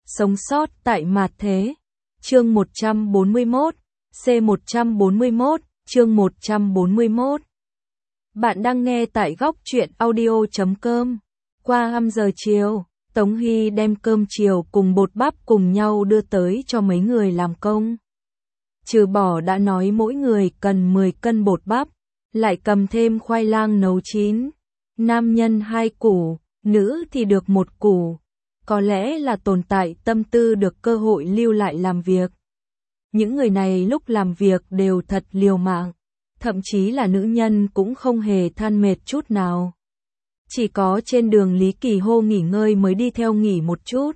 Sống sót tại mạt thế. Chương 141, C141, chương 141. Bạn đang nghe tại góc truyện audio.com. Qua 5 giờ chiều, Tống Hy đem cơm chiều cùng bột bắp cùng nhau đưa tới cho mấy người làm công. Trừ bỏ đã nói mỗi người cần 10 cân bột bắp, lại cầm thêm khoai lang nấu chín. Nam nhân 2 củ, nữ thì được 1 củ. Có lẽ là tồn tại tâm tư được cơ hội lưu lại làm việc. Những người này lúc làm việc đều thật liều mạng, thậm chí là nữ nhân cũng không hề than mệt chút nào. Chỉ có trên đường Lý Kỳ hô nghỉ ngơi mới đi theo nghỉ một chút.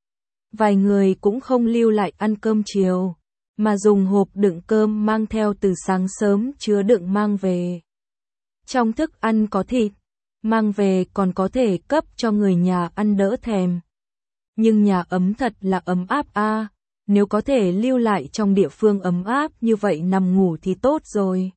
Vài người cũng không lưu lại ăn cơm chiều, mà dùng hộp đựng cơm mang theo từ sáng sớm chứa đựng mang về. Trong thức ăn có thịt, mang về còn có thể cấp cho người nhà ăn đỡ thèm. Nhưng nhà ấm thật là ấm áp a, nếu có thể lưu lại trong địa phương ấm áp như vậy nằm ngủ thì tốt rồi.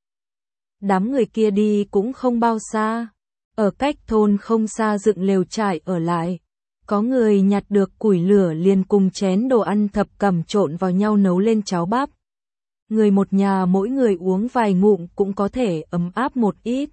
Đám người kia đi cũng không bao xa, ở cách thôn không xa dựng lều trại ở lại. Có người nhặt được củi lửa liền cùng chén đồ ăn thập cẩm trộn vào nhau nấu lên cháo bắp. Người một nhà mỗi người uống vài ngụm cũng có thể ấm áp một ít.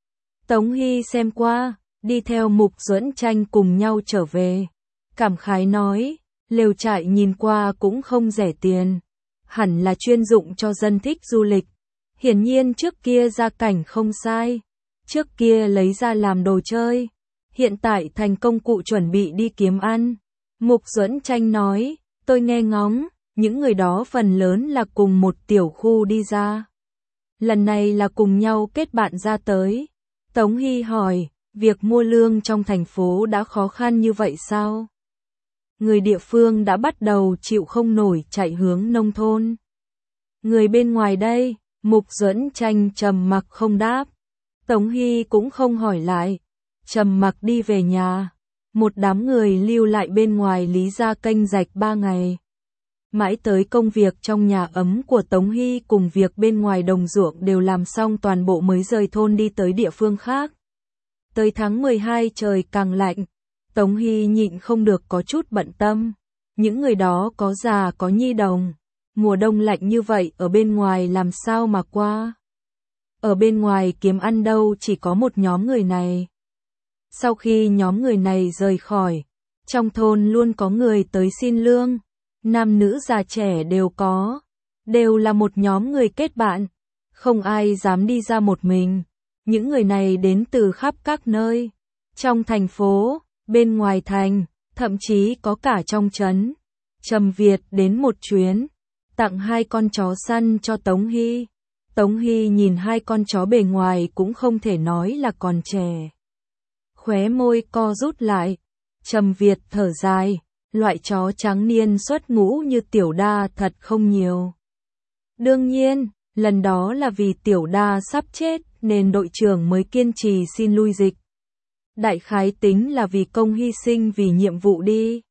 Tống Hy xem qua, đi theo Mục Duẫn Tranh cùng nhau trở về. Cảm khái nói, lều trại nhìn qua cũng không rẻ tiền, hẳn là chuyên dụng cho dân thích du lịch. Hiển nhiên trước kia gia cảnh không sai, trước kia lấy ra làm đồ chơi, hiện tại thành công cụ chuẩn bị đi kiếm ăn. Mục Duẫn Tranh nói, tôi nghe ngóng, những người đó phần lớn là cùng một tiểu khu đi ra. Lần này là cùng nhau kết bạn ra tới. Tống Hy hỏi, việc mua lương trong thành phố đã khó khăn như vậy sao? Người địa phương đã bắt đầu chịu không nổi chạy hướng nông thôn. Người bên ngoài đây, Mục Duẫn Tranh trầm mặc không đáp. Tống Hy cũng không hỏi lại, trầm mặc đi về nhà. Một đám người lưu lại bên ngoài Lý gia kênh rạch 3 ngày. Mãi tới công việc trong nhà ấm của Tống Hy cùng việc bên ngoài đồng ruộng đều làm xong toàn bộ mới rời thôn đi tới địa phương khác. Tới tháng 12 trời càng lạnh, Tống Hy nhịn không được có chút bận tâm. Những người đó có già có nhi đồng, mùa đông lạnh như vậy ở bên ngoài làm sao mà qua. Ở bên ngoài kiếm ăn đâu chỉ có một nhóm người này. Sau khi nhóm người này rời khỏi, trong thôn luôn có người tới xin lương, nam nữ già trẻ đều có, đều là một nhóm người kết bạn, không ai dám đi ra một mình. Những người này đến từ khắp các nơi, trong thành phố, bên ngoài thành, thậm chí có cả trong trấn. Trầm Việt đến một chuyến, tặng 2 con chó săn cho Tống Hy. Tống Hy nhìn 2 con chó bề ngoài cũng không thể nói là còn trẻ. Khóe môi co rút lại, Trầm Việt thở dài, loại chó trắng niên xuất ngũ như Tiểu Đa thật không nhiều. Đương nhiên, lần đó là vì Tiểu Đa sắp chết nên đội trưởng mới kiên trì xin lui dịch. Đại khái tính là vì công hy sinh vì nhiệm vụ đi.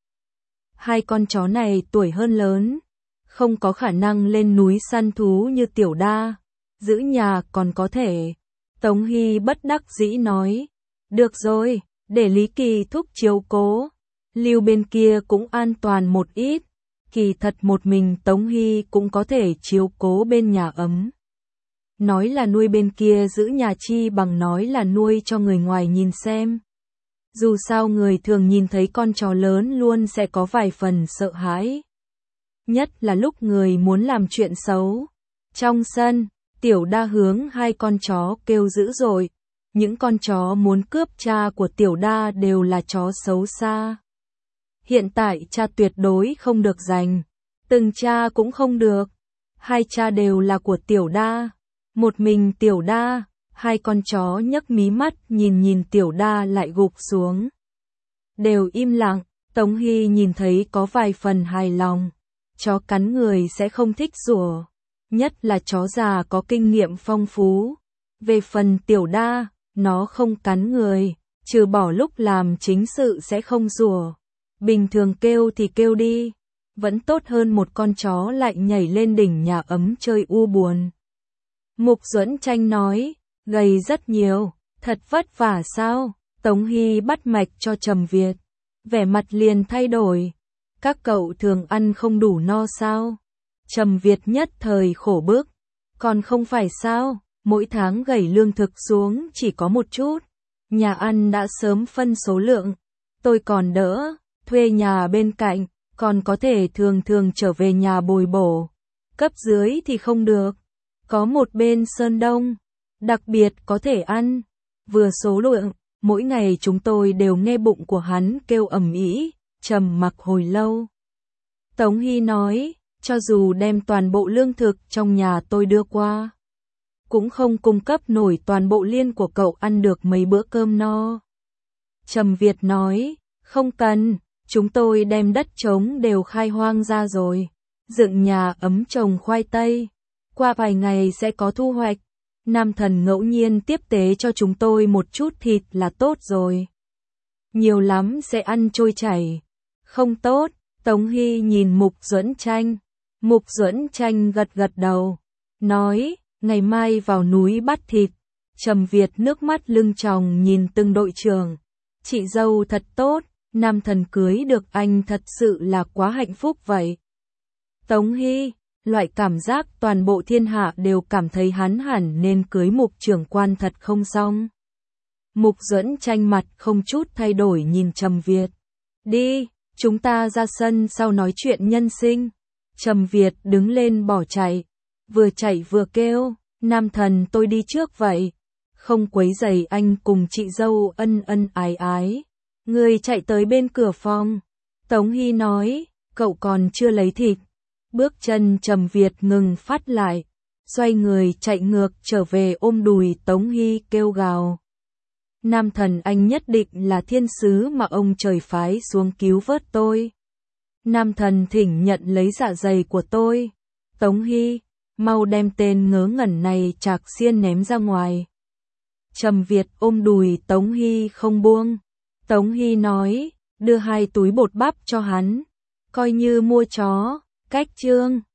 2 con chó này tuổi hơn lớn, không có khả năng lên núi săn thú như Tiểu Đa, giữ nhà còn có thể. Tống Hy bất đắc dĩ nói, được rồi, để Lý Kỳ thúc chiếu cố, lưu bên kia cũng an toàn một ít. Kỳ thật một mình Tống Hy cũng có thể chiếu cố bên nhà ấm. Nói là nuôi bên kia giữ nhà chi bằng nói là nuôi cho người ngoài nhìn xem. Dù sao người thường nhìn thấy con chó lớn luôn sẽ có vài phần sợ hãi. Nhất là lúc người muốn làm chuyện xấu. Trong sân, Tiểu Đa hướng 2 con chó kêu dữ dội. Những con chó muốn cướp cha của Tiểu Đa đều là chó xấu xa. Hiện tại cha tuyệt đối không được giành. Từng cha cũng không được. 2 cha đều là của Tiểu Đa. Một mình Tiểu Đa, 2 con chó nhấc mí mắt nhìn Tiểu Đa lại gục xuống. Đều im lặng, Tống Hy nhìn thấy có vài phần hài lòng. Chó cắn người sẽ không thích rủa, nhất là chó già có kinh nghiệm phong phú. Về phần Tiểu Đa, nó không cắn người, trừ bỏ lúc làm chính sự sẽ không rủa. Bình thường kêu thì kêu đi, vẫn tốt hơn một con chó lại nhảy lên đỉnh nhà ấm chơi u buồn. Mục Duẫn Tranh nói, gầy rất nhiều, thật vất vả sao? Tống Hy bắt mạch cho Trầm Việt, vẻ mặt liền thay đổi. Các cậu thường ăn không đủ no sao? Trầm Việt nhất thời khổ bức. Còn không phải sao, mỗi tháng gẩy lương thực xuống chỉ có một chút. Nhà ăn đã sớm phân số lượng. Tôi còn đỡ, thuê nhà bên cạnh, còn có thể thường thường trở về nhà bồi bổ. Cấp dưới thì không được. Có một bên Sơn Đông, đặc biệt có thể ăn. Vừa số lượng, mỗi ngày chúng tôi đều nghe bụng của hắn kêu ầm ĩ, trầm mặc hồi lâu. Tống Hy nói, cho dù đem toàn bộ lương thực trong nhà tôi đưa qua, cũng không cung cấp nổi toàn bộ liên của cậu ăn được mấy bữa cơm no. Trầm Việt nói, không cần, chúng tôi đem đất trống đều khai hoang ra rồi, dựng nhà ấm trồng khoai tây, qua vài ngày sẽ có thu hoạch. Nam Thần ngẫu nhiên tiếp tế cho chúng tôi một chút thịt là tốt rồi. Nhiều lắm sẽ ăn trôi chảy. Không tốt, Tống Hy nhìn Mục Duẫn Tranh. Mục Duẫn Tranh gật gật đầu, nói, ngày mai vào núi bắt thịt. Trầm Việt nước mắt lưng tròng nhìn từng đội trưởng. Chị dâu thật tốt, Nam Thần cưới được anh thật sự là quá hạnh phúc vậy. Tống Hy, loại cảm giác toàn bộ thiên hạ đều cảm thấy hắn hẳn nên cưới Mục trưởng quan thật không xong. Mục Duẫn Tranh mặt không chút thay đổi nhìn Trầm Việt. Đi, chúng ta ra sân sau nói chuyện nhân sinh. Trầm Việt đứng lên bỏ chạy. Vừa chạy vừa kêu, Nam Thần tôi đi trước vậy. Không quấy rầy anh cùng chị dâu ân ân ái ái. Người chạy tới bên cửa phòng. Tống Hy nói, cậu còn chưa lấy thịt. Bước chân Trầm Việt ngừng phát lại. Xoay người chạy ngược trở về ôm đùi Tống Hy kêu gào. Nam Thần anh nhất định là thiên sứ mà ông trời phái xuống cứu vớt tôi. Nam Thần thỉnh nhận lấy dạ dày của tôi. Tống Hy, mau đem tên ngớ ngẩn này chạc xiên ném ra ngoài. Trầm Việt ôm đùi Tống Hy không buông. Tống Hy nói, đưa 2 túi bột bắp cho hắn. Coi như mua chó, cách chương.